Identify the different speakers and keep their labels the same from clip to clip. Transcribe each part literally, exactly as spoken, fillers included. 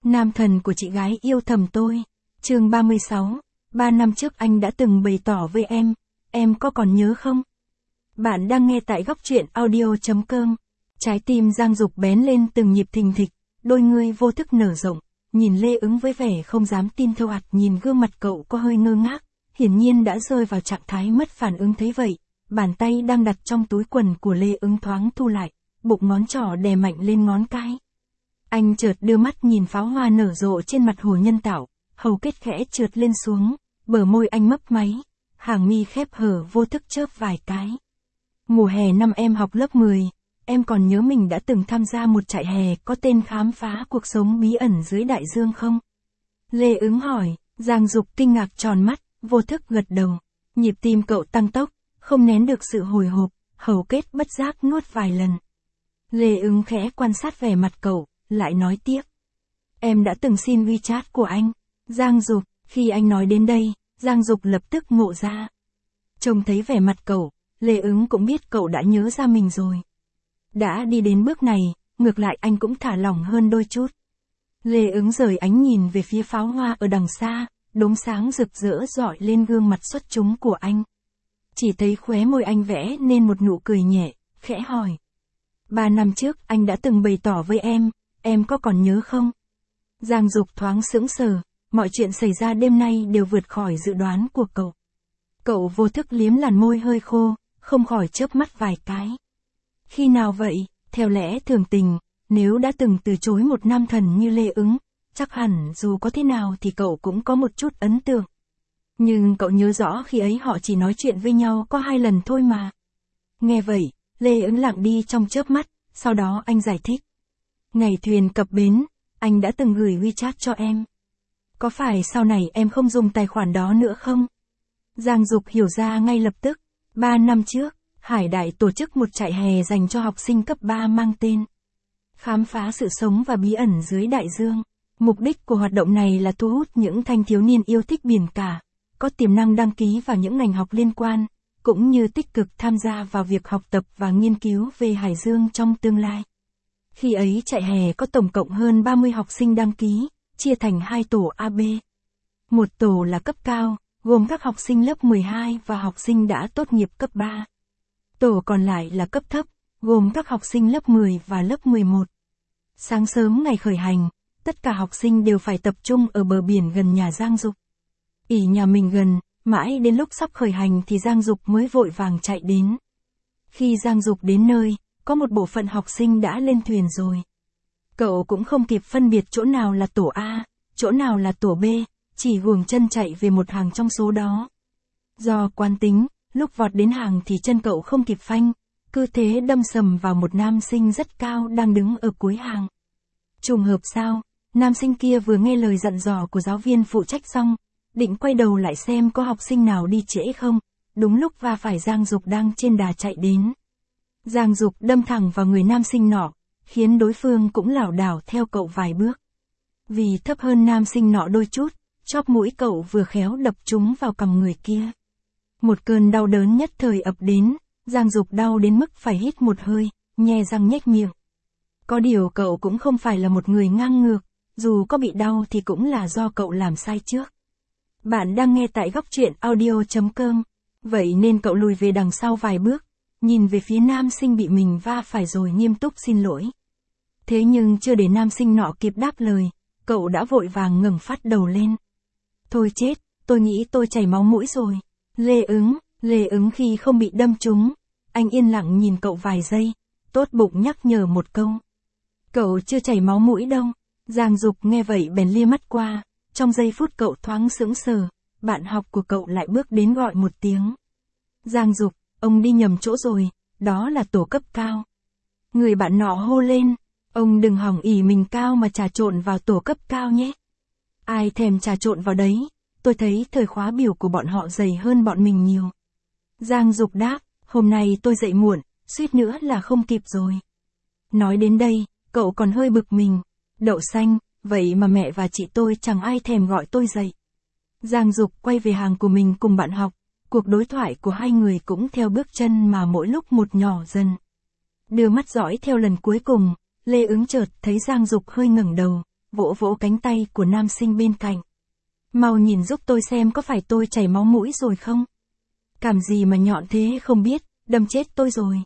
Speaker 1: Nam thần của chị gái yêu thầm tôi. Chương ba mươi sáu. Ba năm trước anh đã từng bày tỏ với em, em có còn nhớ không? Bạn đang nghe tại góc truyện audio chấm com. Trái tim Giang Dục bén lên từng nhịp thình thịch, đôi ngươi vô thức nở rộng, nhìn Lê Ứng với vẻ không dám tin thâu ạt, nhìn gương mặt cậu có hơi ngơ ngác, hiển nhiên đã rơi vào trạng thái mất phản ứng. Thấy vậy, bàn tay đang đặt trong túi quần của Lê Ứng thoáng thu lại, bụng ngón trỏ đè mạnh lên ngón cái. Anh chợt đưa mắt nhìn pháo hoa nở rộ trên mặt hồ nhân tạo, hầu kết khẽ trượt lên xuống, bờ môi anh mấp máy, hàng mi khép hở vô thức chớp vài cái. Mùa hè năm em học lớp mười, em còn nhớ mình đã từng tham gia một trại hè có tên Khám phá cuộc sống bí ẩn dưới đại dương không? Lê Ứng hỏi. Giang Dục kinh ngạc tròn mắt, vô thức gật đầu. Nhịp tim cậu tăng tốc, không nén được sự hồi hộp, hầu kết bất giác nuốt vài lần. Lê Ứng khẽ quan sát vẻ mặt cậu, lại nói tiếp. Em đã từng xin WeChat của anh. Giang Dục. Khi anh nói đến đây, Giang Dục lập tức ngộ ra. Trông thấy vẻ mặt cậu, Lê Ứng cũng biết cậu đã nhớ ra mình rồi. Đã đi đến bước này, ngược lại anh cũng thả lỏng hơn đôi chút. Lê Ứng rời ánh nhìn về phía pháo hoa ở đằng xa, đốm sáng rực rỡ rọi lên gương mặt xuất chúng của anh. Chỉ thấy khóe môi anh vẽ nên một nụ cười nhẹ, khẽ hỏi. Ba năm trước anh đã từng bày tỏ với em, em có còn nhớ không? Giang Dục thoáng sững sờ, mọi chuyện xảy ra đêm nay đều vượt khỏi dự đoán của cậu. Cậu vô thức liếm làn môi hơi khô, không khỏi chớp mắt vài cái. Khi nào vậy? Theo lẽ thường tình, nếu đã từng từ chối một nam thần như Lê Ứng, chắc hẳn dù có thế nào thì cậu cũng có một chút ấn tượng. Nhưng cậu nhớ rõ khi ấy họ chỉ nói chuyện với nhau có hai lần thôi mà. Nghe vậy, Lê Ứng lặng đi trong chớp mắt, sau đó anh giải thích. Ngày thuyền cập bến, anh đã từng gửi WeChat cho em. Có phải sau này em không dùng tài khoản đó nữa không? Giang Dục hiểu ra ngay lập tức. Ba năm trước, Hải Đại tổ chức một trại hè dành cho học sinh cấp ba mang tên Khám phá sự sống và bí ẩn dưới đại dương. Mục đích của hoạt động này là thu hút những thanh thiếu niên yêu thích biển cả, có tiềm năng đăng ký vào những ngành học liên quan, cũng như tích cực tham gia vào việc học tập và nghiên cứu về hải dương trong tương lai. Khi ấy trại hè có tổng cộng hơn ba mươi học sinh đăng ký, chia thành hai tổ A B. Một tổ là cấp cao, gồm các học sinh lớp mười hai và học sinh đã tốt nghiệp cấp ba. Tổ còn lại là cấp thấp, gồm các học sinh lớp mười và lớp mười một. Sáng sớm ngày khởi hành, tất cả học sinh đều phải tập trung ở bờ biển gần nhà Giang Dục. Ỷ nhà mình gần, mãi đến lúc sắp khởi hành thì Giang Dục mới vội vàng chạy đến. Khi Giang Dục đến nơi, có một bộ phận học sinh đã lên thuyền rồi. Cậu cũng không kịp phân biệt chỗ nào là tổ A, chỗ nào là tổ B, chỉ guồng chân chạy về một hàng trong số đó. Do quán tính, lúc vọt đến hàng thì chân cậu không kịp phanh, cứ thế đâm sầm vào một nam sinh rất cao đang đứng ở cuối hàng. Trùng hợp sao, nam sinh kia vừa nghe lời dặn dò của giáo viên phụ trách xong, định quay đầu lại xem có học sinh nào đi trễ không, đúng lúc va phải Giang Dục đang trên đà chạy đến. Giang Dục đâm thẳng vào người nam sinh nọ, khiến đối phương cũng lảo đảo theo cậu vài bước. Vì thấp hơn nam sinh nọ đôi chút, chóp mũi cậu vừa khéo đập trúng vào cằm người kia. Một cơn đau đớn nhất thời ập đến, Giang Dục đau đến mức phải hít một hơi, nhe răng nhếch miệng. Có điều cậu cũng không phải là một người ngang ngược, dù có bị đau thì cũng là do cậu làm sai trước. Bạn đang nghe tại góc truyện audio chấm com, vậy nên cậu lùi về đằng sau vài bước, nhìn về phía nam sinh bị mình va phải rồi nghiêm túc xin lỗi. Thế nhưng chưa để nam sinh nọ kịp đáp lời, cậu đã vội vàng ngẩng phát đầu lên. Thôi chết, tôi nghĩ tôi chảy máu mũi rồi. Lê Ứng, Lê Ứng khi không bị đâm trúng, anh yên lặng nhìn cậu vài giây, tốt bụng nhắc nhở một câu. Cậu chưa chảy máu mũi đâu. Giang Dục nghe vậy bèn lia mắt qua, trong giây phút cậu thoáng sững sờ, bạn học của cậu lại bước đến gọi một tiếng. Giang Dục, ông đi nhầm chỗ rồi, đó là tổ cấp cao. Người bạn nọ hô lên, ông đừng hỏng ỷ mình cao mà trà trộn vào tổ cấp cao nhé. Ai thèm trà trộn vào đấy, tôi thấy thời khóa biểu của bọn họ dày hơn bọn mình nhiều. Giang Dục đáp, hôm nay tôi dậy muộn, suýt nữa là không kịp rồi. Nói đến đây, cậu còn hơi bực mình. Đậu xanh, vậy mà mẹ và chị tôi chẳng ai thèm gọi tôi dậy. Giang Dục quay về hàng của mình cùng bạn học, cuộc đối thoại của hai người cũng theo bước chân mà mỗi lúc một nhỏ dần. Đưa mắt dõi theo lần cuối cùng, Lê Ứng chợt thấy Giang Dục hơi ngẩng đầu, vỗ vỗ cánh tay của nam sinh bên cạnh. Mau nhìn giúp tôi xem có phải tôi chảy máu mũi rồi không? Cảm gì mà nhọn thế không biết, đâm chết tôi rồi.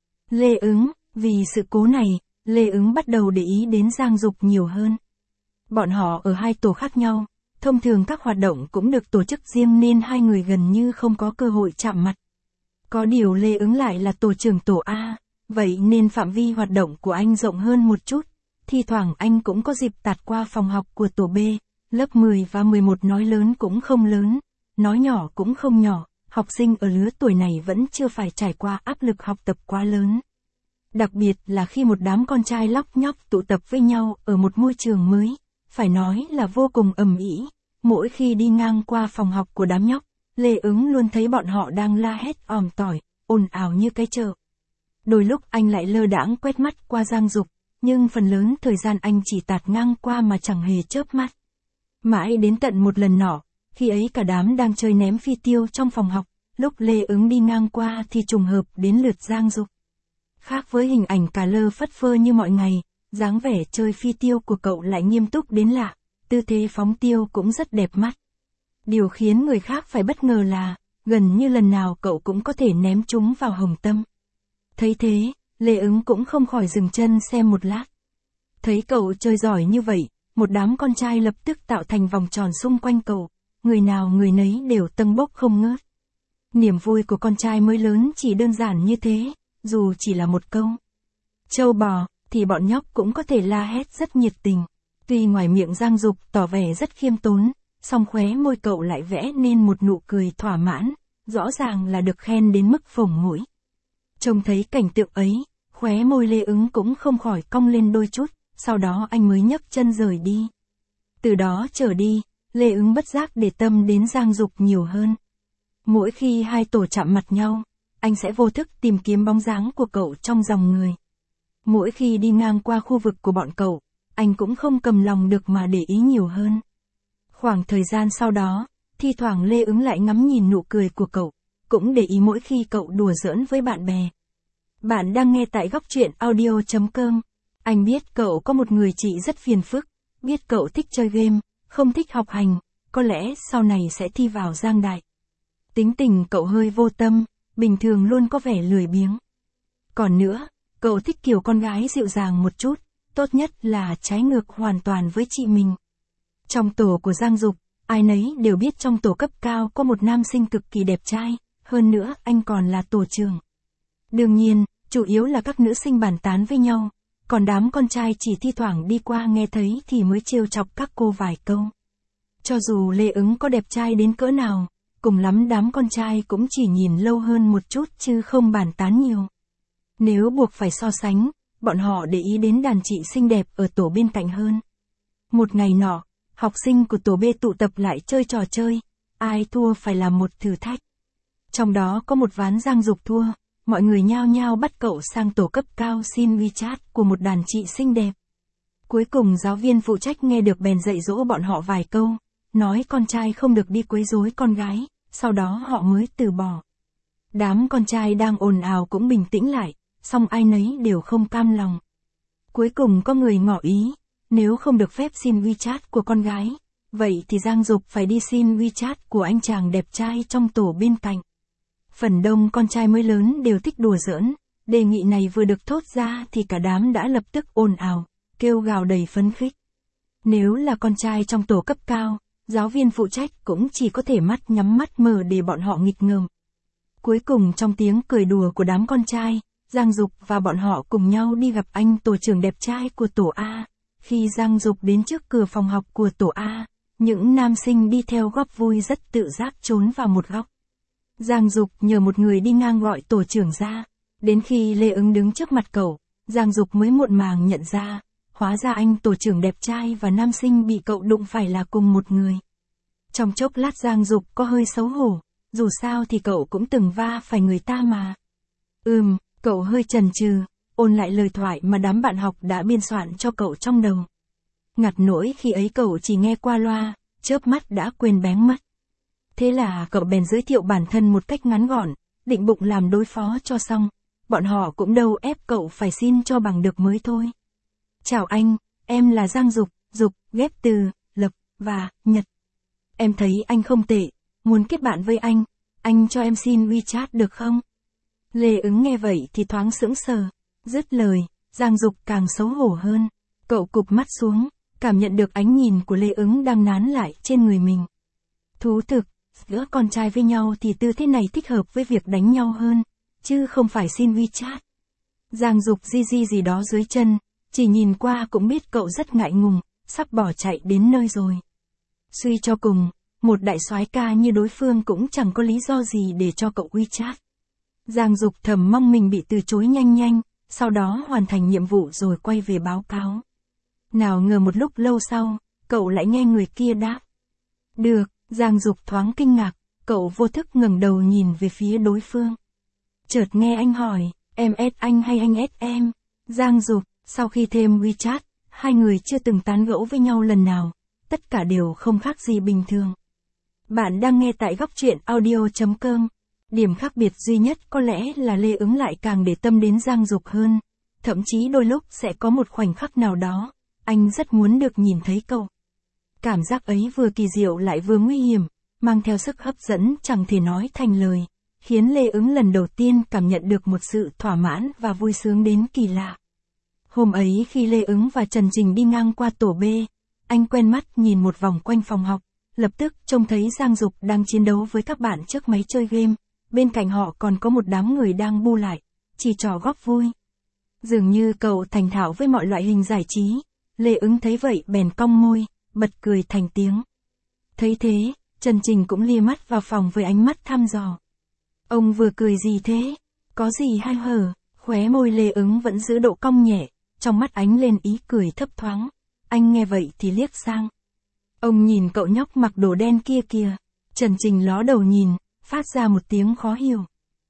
Speaker 1: Lê Ứng, vì sự cố này, Lê Ứng bắt đầu để ý đến Giang Dục nhiều hơn. Bọn họ ở hai tổ khác nhau, thông thường các hoạt động cũng được tổ chức riêng nên hai người gần như không có cơ hội chạm mặt. Có điều Lê Ứng lại là tổ trưởng tổ A, vậy nên phạm vi hoạt động của anh rộng hơn một chút, thi thoảng anh cũng có dịp tạt qua phòng học của tổ B, lớp mười và mười một nói lớn cũng không lớn, nói nhỏ cũng không nhỏ, học sinh ở lứa tuổi này vẫn chưa phải trải qua áp lực học tập quá lớn. Đặc biệt là khi một đám con trai lóc nhóc tụ tập với nhau ở một môi trường mới, phải nói là vô cùng ầm ĩ. Mỗi khi đi ngang qua phòng học của đám nhóc, Lê Ứng luôn thấy bọn họ đang la hét òm tỏi, ồn ào như cái chợ. Đôi lúc anh lại lơ đãng quét mắt qua Giang Dục, nhưng phần lớn thời gian anh chỉ tạt ngang qua mà chẳng hề chớp mắt. Mãi đến tận một lần nọ, khi ấy cả đám đang chơi ném phi tiêu trong phòng học, lúc Lê Ứng đi ngang qua thì trùng hợp đến lượt Giang Dục. Khác với hình ảnh cà lơ phất phơ như mọi ngày, dáng vẻ chơi phi tiêu của cậu lại nghiêm túc đến lạ, tư thế phóng tiêu cũng rất đẹp mắt. Điều khiến người khác phải bất ngờ là, gần như lần nào cậu cũng có thể ném chúng vào hồng tâm. Thấy thế, Lê Ứng cũng không khỏi dừng chân xem một lát. Thấy cậu chơi giỏi như vậy, một đám con trai lập tức tạo thành vòng tròn xung quanh cậu, người nào người nấy đều tâng bốc không ngớt. Niềm vui của con trai mới lớn chỉ đơn giản như thế, dù chỉ là một câu trâu bò, thì bọn nhóc cũng có thể la hét rất nhiệt tình. Tuy ngoài miệng Giang Dục tỏ vẻ rất khiêm tốn, song khóe môi cậu lại vẽ nên một nụ cười thỏa mãn, rõ ràng là được khen đến mức phồng mũi. Trông thấy cảnh tượng ấy, khóe môi Lê Ứng cũng không khỏi cong lên đôi chút, sau đó anh mới nhấc chân rời đi. Từ đó trở đi, Lê Ứng bất giác để tâm đến Giang Dục nhiều hơn. Mỗi khi hai tổ chạm mặt nhau, anh sẽ vô thức tìm kiếm bóng dáng của cậu trong dòng người. Mỗi khi đi ngang qua khu vực của bọn cậu, anh cũng không cầm lòng được mà để ý nhiều hơn. Khoảng thời gian sau đó, thi thoảng Lê Ứng lại ngắm nhìn nụ cười của cậu, cũng để ý mỗi khi cậu đùa giỡn với bạn bè. Bạn đang nghe tại góc truyện audio chấm com. Anh biết cậu có một người chị rất phiền phức, biết cậu thích chơi game, không thích học hành, có lẽ sau này sẽ thi vào Giang Đại. Tính tình cậu hơi vô tâm, bình thường luôn có vẻ lười biếng. Còn nữa, cậu thích kiểu con gái dịu dàng một chút, tốt nhất là trái ngược hoàn toàn với chị mình. Trong tổ của Giang Dục, ai nấy đều biết trong tổ cấp cao có một nam sinh cực kỳ đẹp trai, hơn nữa anh còn là tổ trưởng. Đương nhiên, chủ yếu là các nữ sinh bàn tán với nhau, còn đám con trai chỉ thi thoảng đi qua nghe thấy thì mới trêu chọc các cô vài câu. Cho dù Lê Ứng có đẹp trai đến cỡ nào, cùng lắm đám con trai cũng chỉ nhìn lâu hơn một chút chứ không bàn tán nhiều. Nếu buộc phải so sánh, bọn họ để ý đến đàn chị xinh đẹp ở tổ bên cạnh hơn. Một ngày nọ, học sinh của tổ B tụ tập lại chơi trò chơi, ai thua phải làm một thử thách. Trong đó có một ván Giang Dục thua, mọi người nhao nhao bắt cậu sang tổ cấp cao xin WeChat của một đàn chị xinh đẹp. Cuối cùng giáo viên phụ trách nghe được bèn dạy dỗ bọn họ vài câu, nói con trai không được đi quấy rối con gái, sau đó họ mới từ bỏ. Đám con trai đang ồn ào cũng bình tĩnh lại, song ai nấy đều không cam lòng. Cuối cùng có người ngỏ ý, nếu không được phép xin WeChat của con gái, vậy thì Giang Dục phải đi xin WeChat của anh chàng đẹp trai trong tổ bên cạnh. Phần đông con trai mới lớn đều thích đùa giỡn, đề nghị này vừa được thốt ra thì cả đám đã lập tức ồn ào, kêu gào đầy phấn khích. Nếu là con trai trong tổ cấp cao, giáo viên phụ trách cũng chỉ có thể mắt nhắm mắt mở để bọn họ nghịch ngợm. Cuối cùng trong tiếng cười đùa của đám con trai, Giang Dục và bọn họ cùng nhau đi gặp anh tổ trưởng đẹp trai của tổ A. Khi Giang Dục đến trước cửa phòng học của tổ A, những nam sinh đi theo góp vui rất tự giác trốn vào một góc. Giang Dục nhờ một người đi ngang gọi tổ trưởng ra, đến khi Lê Ứng đứng trước mặt cậu, Giang Dục mới muộn màng nhận ra, hóa ra anh tổ trưởng đẹp trai và nam sinh bị cậu đụng phải là cùng một người. Trong chốc lát Giang Dục có hơi xấu hổ, dù sao thì cậu cũng từng va phải người ta mà. Ừm, cậu hơi chần chừ, ôn lại lời thoại mà đám bạn học đã biên soạn cho cậu trong đầu. Ngặt nỗi khi ấy cậu chỉ nghe qua loa, chớp mắt đã quên bén mất. Thế là cậu bèn giới thiệu bản thân một cách ngắn gọn, định bụng làm đối phó cho xong, bọn họ cũng đâu ép cậu phải xin cho bằng được mới thôi. Chào anh, em là Giang Dục, Dục, ghép từ, lập, và, nhật. Em thấy anh không tệ, muốn kết bạn với anh, anh cho em xin WeChat được không? Lê Ứng nghe vậy thì thoáng sững sờ, dứt lời, Giang Dục càng xấu hổ hơn. Cậu cụp mắt xuống, cảm nhận được ánh nhìn của Lê Ứng đang nán lại trên người mình. Thú thực, giữa con trai với nhau thì tư thế này thích hợp với việc đánh nhau hơn, chứ không phải xin WeChat. Giang Dục di di gì đó dưới chân, chỉ nhìn qua cũng biết cậu rất ngại ngùng, sắp bỏ chạy đến nơi rồi. Suy cho cùng, một đại soái ca như đối phương cũng chẳng có lý do gì để cho cậu WeChat. Giang Dục thầm mong mình bị từ chối nhanh nhanh, sau đó hoàn thành nhiệm vụ rồi quay về báo cáo. Nào ngờ một lúc lâu sau, cậu lại nghe người kia đáp. Được, Giang Dục thoáng kinh ngạc, cậu vô thức ngẩng đầu nhìn về phía đối phương. Chợt nghe anh hỏi, em ét anh hay anh ét em? Giang Dục, sau khi thêm WeChat, hai người chưa từng tán gẫu với nhau lần nào, tất cả đều không khác gì bình thường. Bạn đang nghe tại góc truyện audio chấm com. Điểm khác biệt duy nhất có lẽ là Lê Ứng lại càng để tâm đến Giang Dục hơn, thậm chí đôi lúc sẽ có một khoảnh khắc nào đó, anh rất muốn được nhìn thấy cậu. Cảm giác ấy vừa kỳ diệu lại vừa nguy hiểm, mang theo sức hấp dẫn chẳng thể nói thành lời, khiến Lê Ứng lần đầu tiên cảm nhận được một sự thỏa mãn và vui sướng đến kỳ lạ. Hôm ấy khi Lê Ứng và Trần Trình đi ngang qua tổ B, anh quen mắt nhìn một vòng quanh phòng học, lập tức trông thấy Giang Dục đang chiến đấu với các bạn trước máy chơi game, bên cạnh họ còn có một đám người đang bu lại, chỉ trò góp vui. Dường như cậu thành thạo với mọi loại hình giải trí, Lê Ứng thấy vậy bèn cong môi, bật cười thành tiếng. Thấy thế, Trần Trình cũng lia mắt vào phòng với ánh mắt thăm dò. Ông vừa cười gì thế? Có gì hay hở? Khóe môi Lê Ứng vẫn giữ độ cong nhẹ, trong mắt ánh lên ý cười thấp thoáng. Anh nghe vậy thì liếc sang. Ông nhìn cậu nhóc mặc đồ đen kia kìa. Trần Trình ló đầu nhìn, phát ra một tiếng khó hiểu.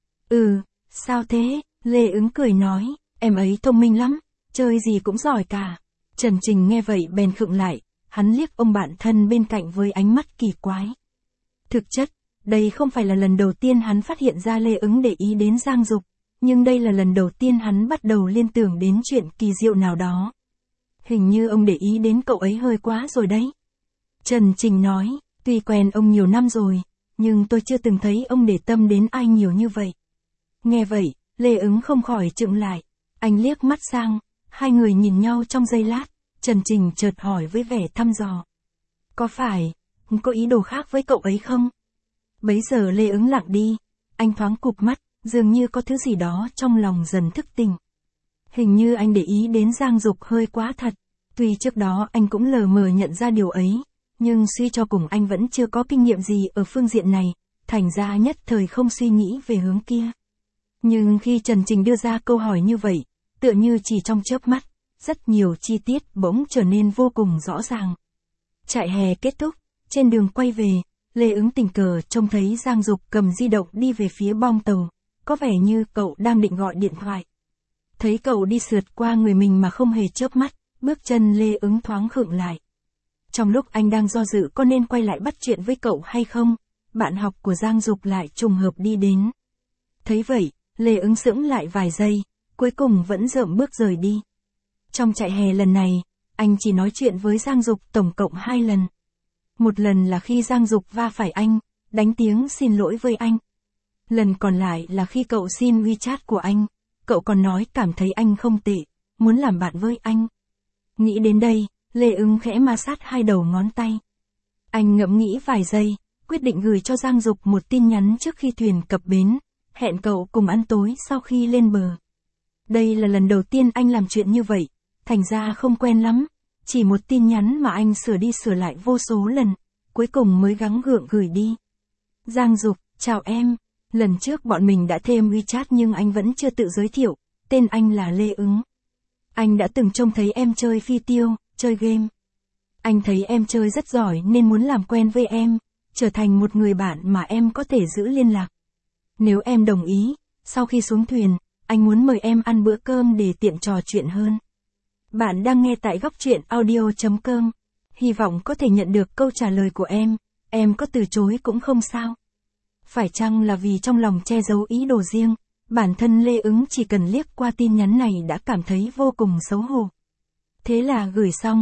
Speaker 1: Ừ, sao thế? Lê Ứng cười nói, em ấy thông minh lắm, chơi gì cũng giỏi cả. Trần Trình nghe vậy bèn khựng lại, hắn liếc ông bạn thân bên cạnh với ánh mắt kỳ quái. Thực chất, đây không phải là lần đầu tiên hắn phát hiện ra Lê Ứng để ý đến Giang Dục, nhưng đây là lần đầu tiên hắn bắt đầu liên tưởng đến chuyện kỳ diệu nào đó. Hình như ông để ý đến cậu ấy hơi quá rồi đấy. Trần Trình nói, tuy quen ông nhiều năm rồi, nhưng tôi chưa từng thấy ông để tâm đến ai nhiều như vậy. Nghe vậy, Lê Ứng không khỏi chững lại. Anh liếc mắt sang, hai người nhìn nhau trong giây lát, Trần Trình chợt hỏi với vẻ thăm dò. Có phải, có ý đồ khác với cậu ấy không? Bấy giờ Lê Ứng lặng đi, anh thoáng cụp mắt, dường như có thứ gì đó trong lòng dần thức tỉnh. Hình như anh để ý đến Giang Dục hơi quá thật, tuy trước đó anh cũng lờ mờ nhận ra điều ấy, nhưng suy cho cùng anh vẫn chưa có kinh nghiệm gì ở phương diện này, thành ra nhất thời không suy nghĩ về hướng kia. Nhưng khi Trần Trình đưa ra câu hỏi như vậy, tựa như chỉ trong chớp mắt, rất nhiều chi tiết bỗng trở nên vô cùng rõ ràng. Trại hè kết thúc, trên đường quay về, Lê Ứng tình cờ trông thấy Giang Dục cầm di động đi về phía bong tàu, có vẻ như cậu đang định gọi điện thoại. Thấy cậu đi sượt qua người mình mà không hề chớp mắt, bước chân Lê Ứng thoáng khựng lại. Trong lúc anh đang do dự có nên quay lại bắt chuyện với cậu hay không, bạn học của Giang Dục lại trùng hợp đi đến. Thấy vậy, Lê Ứng sững lại vài giây, cuối cùng vẫn rợm bước rời đi. Trong trại hè lần này, anh chỉ nói chuyện với Giang Dục tổng cộng hai lần. Một lần là khi Giang Dục va phải anh, đánh tiếng xin lỗi với anh. Lần còn lại là khi cậu xin WeChat của anh, cậu còn nói cảm thấy anh không tệ, muốn làm bạn với anh. Nghĩ đến đây, Lê Ứng khẽ ma sát hai đầu ngón tay. Anh ngẫm nghĩ vài giây, quyết định gửi cho Giang Dục một tin nhắn trước khi thuyền cập bến, hẹn cậu cùng ăn tối sau khi lên bờ. Đây là lần đầu tiên anh làm chuyện như vậy, thành ra không quen lắm, chỉ một tin nhắn mà anh sửa đi sửa lại vô số lần, cuối cùng mới gắng gượng gửi đi. Giang Dục, chào em, lần trước bọn mình đã thêm WeChat nhưng anh vẫn chưa tự giới thiệu, tên anh là Lê Ứng. Anh đã từng trông thấy em chơi phi tiêu, chơi game. Anh thấy em chơi rất giỏi nên muốn làm quen với em, trở thành một người bạn mà em có thể giữ liên lạc. Nếu em đồng ý, sau khi xuống thuyền, anh muốn mời em ăn bữa cơm để tiện trò chuyện hơn. Bạn đang nghe tại góc truyện audio chấm com. Hy vọng có thể nhận được câu trả lời của em, em có từ chối cũng không sao. Phải chăng là vì trong lòng che giấu ý đồ riêng, bản thân Lê Ứng chỉ cần liếc qua tin nhắn này đã cảm thấy vô cùng xấu hổ. Thế là gửi xong,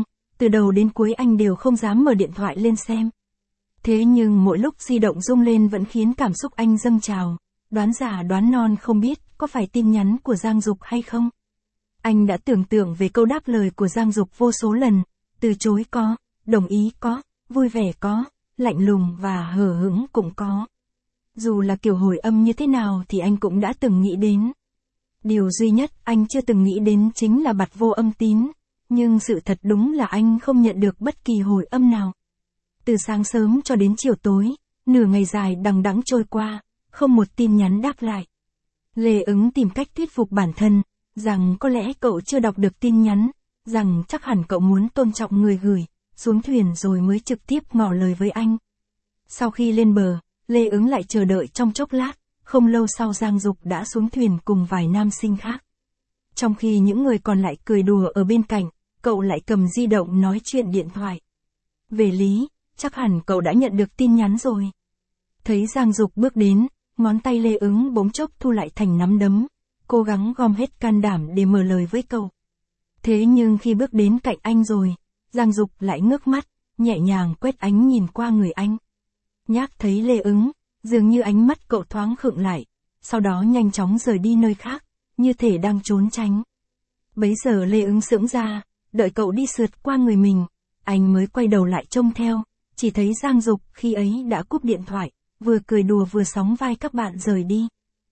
Speaker 1: từ đầu đến cuối anh đều không dám mở điện thoại lên xem. Thế nhưng mỗi lúc di động rung lên vẫn khiến cảm xúc anh dâng trào, đoán giả đoán non không biết có phải tin nhắn của Giang Dục hay không. Anh đã tưởng tượng về câu đáp lời của Giang Dục vô số lần, từ chối có, đồng ý có, vui vẻ có, lạnh lùng và hờ hững cũng có. Dù là kiểu hồi âm như thế nào thì anh cũng đã từng nghĩ đến. Điều duy nhất anh chưa từng nghĩ đến chính là bặt vô âm tín, nhưng sự thật đúng là anh không nhận được bất kỳ hồi âm nào. Từ sáng sớm cho đến chiều tối, nửa ngày dài đằng đẵng trôi qua, không một tin nhắn đáp lại. Lê Ứng tìm cách thuyết phục bản thân, rằng có lẽ cậu chưa đọc được tin nhắn, rằng chắc hẳn cậu muốn tôn trọng người gửi, xuống thuyền rồi mới trực tiếp ngỏ lời với anh. Sau khi lên bờ, Lê Ứng lại chờ đợi trong chốc lát, không lâu sau Giang Dục đã xuống thuyền cùng vài nam sinh khác. Trong khi những người còn lại cười đùa ở bên cạnh, cậu lại cầm di động nói chuyện điện thoại. Về lý, chắc hẳn cậu đã nhận được tin nhắn rồi. Thấy Giang Dục bước đến, ngón tay Lê Ứng bỗng chốc thu lại thành nắm đấm, cố gắng gom hết can đảm để mở lời với cậu. Thế nhưng khi bước đến cạnh anh rồi, Giang Dục lại ngước mắt, nhẹ nhàng quét ánh nhìn qua người anh. Nhác thấy Lê Ứng, dường như ánh mắt cậu thoáng khựng lại, sau đó nhanh chóng rời đi nơi khác, như thể đang trốn tránh. Bấy giờ Lê Ứng sững ra, đợi cậu đi sượt qua người mình, anh mới quay đầu lại trông theo, chỉ thấy Giang Dục khi ấy đã cúp điện thoại, vừa cười đùa vừa sóng vai các bạn rời đi.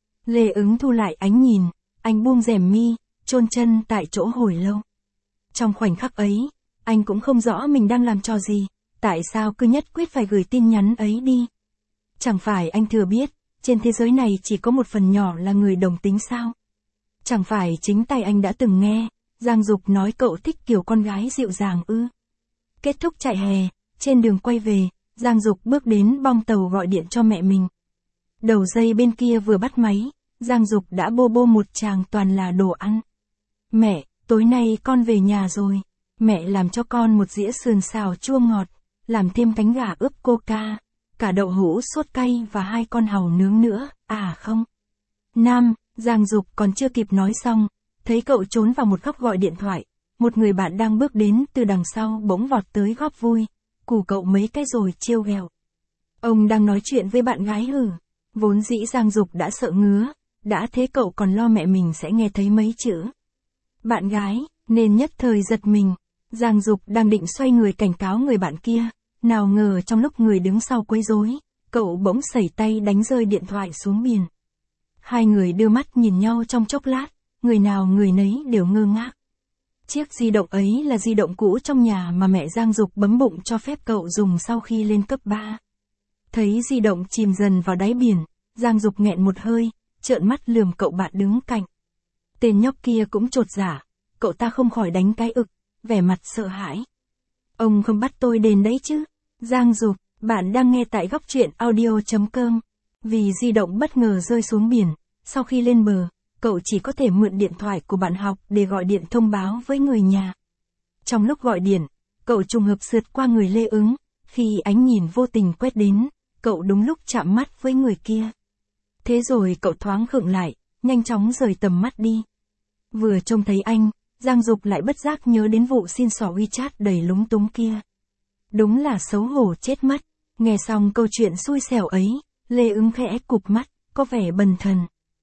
Speaker 1: Lê Ứng thu lại ánh nhìn, anh buông rèm mi, chôn chân tại chỗ hồi lâu. Trong khoảnh khắc ấy, anh cũng không rõ mình đang làm trò gì, tại sao cứ nhất quyết phải gửi tin nhắn ấy đi. Chẳng phải anh thừa biết, trên thế giới này chỉ có một phần nhỏ là người đồng tính sao? Chẳng phải chính tay anh đã từng nghe, Giang Dục nói cậu thích kiểu con gái dịu dàng ư? Kết thúc chạy hè, trên đường quay về, Giang Dục bước đến bong tàu gọi điện cho mẹ mình. Đầu dây bên kia vừa bắt máy, Giang Dục đã bô bô một tràng toàn là đồ ăn. Mẹ, tối nay con về nhà rồi. Mẹ làm cho con một dĩa sườn xào chua ngọt, làm thêm cánh gà ướp coca, cả đậu hũ sốt cay và hai con hàu nướng nữa, à không. Nam, Giang Dục còn chưa kịp nói xong, thấy cậu trốn vào một góc gọi điện thoại, một người bạn đang bước đến từ đằng sau bỗng vọt tới góp vui, cù cậu mấy cái rồi trêu ghẹo. Ông đang nói chuyện với bạn gái hử? Vốn dĩ Giang Dục đã sợ ngứa, đã thế cậu còn lo mẹ mình sẽ nghe thấy mấy chữ bạn gái, nên nhất thời giật mình. Giang Dục đang định xoay người cảnh cáo người bạn kia, nào ngờ trong lúc người đứng sau quấy rối, cậu bỗng sẩy tay đánh rơi điện thoại xuống biển. Hai người đưa mắt nhìn nhau trong chốc lát, người nào người nấy đều ngơ ngác. Chiếc di động ấy là di động cũ trong nhà mà mẹ Giang Dục bấm bụng cho phép cậu dùng sau khi lên cấp ba. Thấy di động chìm dần vào đáy biển, Giang Dục nghẹn một hơi, trợn mắt lườm cậu bạn đứng cạnh. Tên nhóc kia cũng chột dạ, cậu ta không khỏi đánh cái ực, vẻ mặt sợ hãi. Ông không bắt tôi đền đấy chứ? Giang Dục, bạn đang nghe tại góc truyện audio chấm com. Vì di động bất ngờ rơi xuống biển, sau khi lên bờ, cậu chỉ có thể mượn điện thoại của bạn học để gọi điện thông báo với người nhà. Trong lúc gọi điện, cậu trùng hợp sượt qua người Lê Ứng, khi ánh nhìn vô tình quét đến, cậu đúng lúc chạm mắt với người kia. Thế rồi cậu thoáng khựng lại, nhanh chóng rời tầm mắt đi. Vừa trông thấy anh, Giang Dục lại bất giác nhớ đến vụ xin xỏ WeChat đầy lúng túng kia. Đúng là xấu hổ chết mất. Nghe xong câu chuyện xui xẻo ấy, Lê Ứng khẽ cụp mắt, có vẻ bần thần.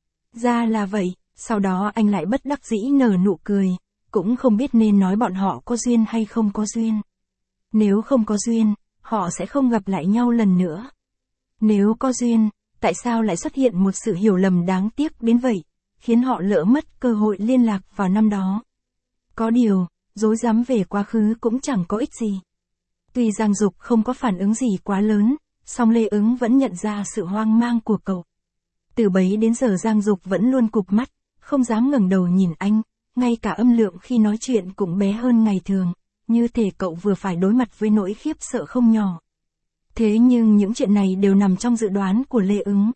Speaker 1: Ra là vậy, sau đó anh lại bất đắc dĩ nở nụ cười, cũng không biết nên nói bọn họ có duyên hay không có duyên. Nếu không có duyên, họ sẽ không gặp lại nhau lần nữa. Nếu có duyên, tại sao lại xuất hiện một sự hiểu lầm đáng tiếc đến vậy, khiến họ lỡ mất cơ hội liên lạc vào năm đó. Có điều, dối dám về quá khứ cũng chẳng có ích gì. Tuy Giang Dục không có phản ứng gì quá lớn, song Lê Ứng vẫn nhận ra sự hoang mang của cậu. Từ bấy đến giờ Giang Dục vẫn luôn cụp mắt, không dám ngẩng đầu nhìn anh, ngay cả âm lượng khi nói chuyện cũng bé hơn ngày thường, như thể cậu vừa phải đối mặt với nỗi khiếp sợ không nhỏ. Thế nhưng những chuyện này đều nằm trong dự đoán của Lê Ứng.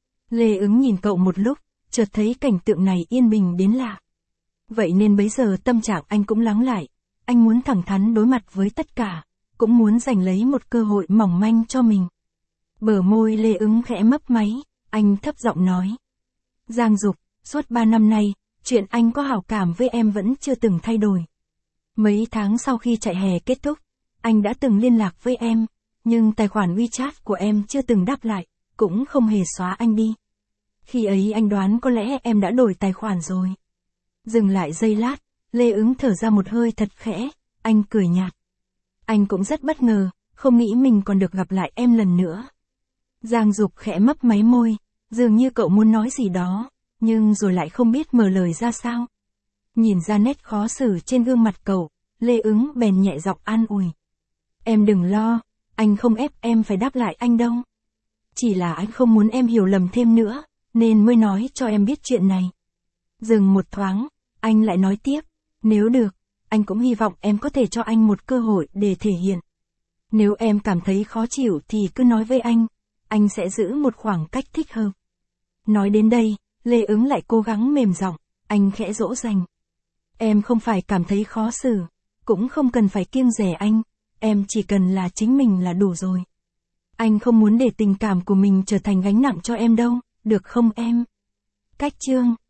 Speaker 1: Lê Ứng nhìn cậu một lúc, chợt thấy cảnh tượng này yên bình đến lạ. Vậy nên bấy giờ tâm trạng anh cũng lắng lại, anh muốn thẳng thắn đối mặt với tất cả, cũng muốn giành lấy một cơ hội mỏng manh cho mình. Bờ môi Lê Ứng khẽ mấp máy, anh thấp giọng nói. Giang Dục, suốt ba năm nay, chuyện anh có hảo cảm với em vẫn chưa từng thay đổi. Mấy tháng sau khi chạy hè kết thúc, anh đã từng liên lạc với em, nhưng tài khoản WeChat của em chưa từng đáp lại, cũng không hề xóa anh đi. Khi ấy anh đoán có lẽ em đã đổi tài khoản rồi. Dừng lại giây lát, Lê Ứng thở ra một hơi thật khẽ, anh cười nhạt. Anh cũng rất bất ngờ, không nghĩ mình còn được gặp lại em lần nữa. Giang Dục khẽ mấp máy môi, dường như cậu muốn nói gì đó, nhưng rồi lại không biết mở lời ra sao. Nhìn ra nét khó xử trên gương mặt cậu, Lê Ứng bèn nhẹ giọng an ủi. Em đừng lo, anh không ép em phải đáp lại anh đâu. Chỉ là anh không muốn em hiểu lầm thêm nữa, nên mới nói cho em biết chuyện này. Dừng một thoáng, anh lại nói tiếp, nếu được, anh cũng hy vọng em có thể cho anh một cơ hội để thể hiện. Nếu em cảm thấy khó chịu thì cứ nói với anh, anh sẽ giữ một khoảng cách thích hợp. Nói đến đây, Lê Ứng lại cố gắng mềm giọng, anh khẽ dỗ dành. Em không phải cảm thấy khó xử, cũng không cần phải kiêng dè anh, em chỉ cần là chính mình là đủ rồi. Anh không muốn để tình cảm của mình trở thành gánh nặng cho em đâu, được không em? Cách chương